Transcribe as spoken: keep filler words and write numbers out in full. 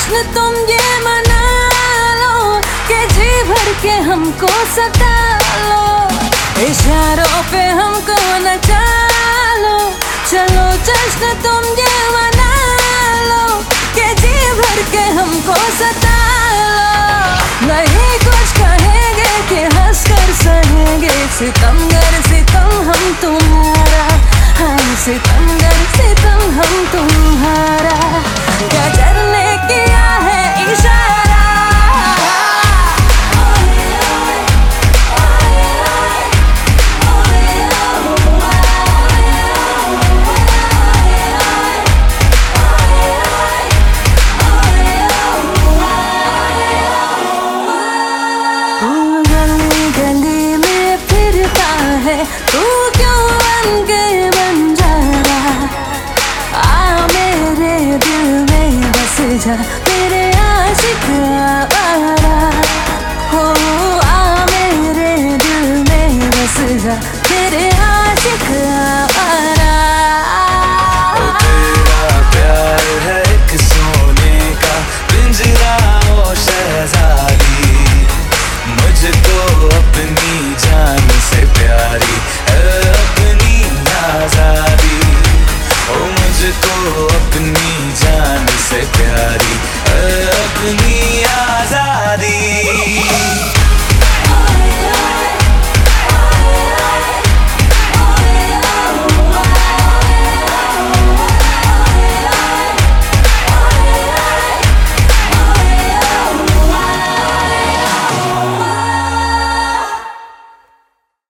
जश्न तुम ये मना लो कि जी भर के हमको सता लो, इशारों पे हमको नचा लो। चलो जश्न तुम ये मना लो कि जी भर के हमको सता लो। नहीं कुछ कहेंगे कि हंस कर सहेंगे, सितमगर सितम हम तुम्हारा, हाँ सितमगर सितम हम तुम्हारा। क्या करने किया है इशारा, गली गली में फिरता है तू क्यों बन के बंजारा, आ मेरे दिल में बस जा तेरे आशिक आवारा, हो आ मेरे दिल में बस जा तेरे आशिक आवारा।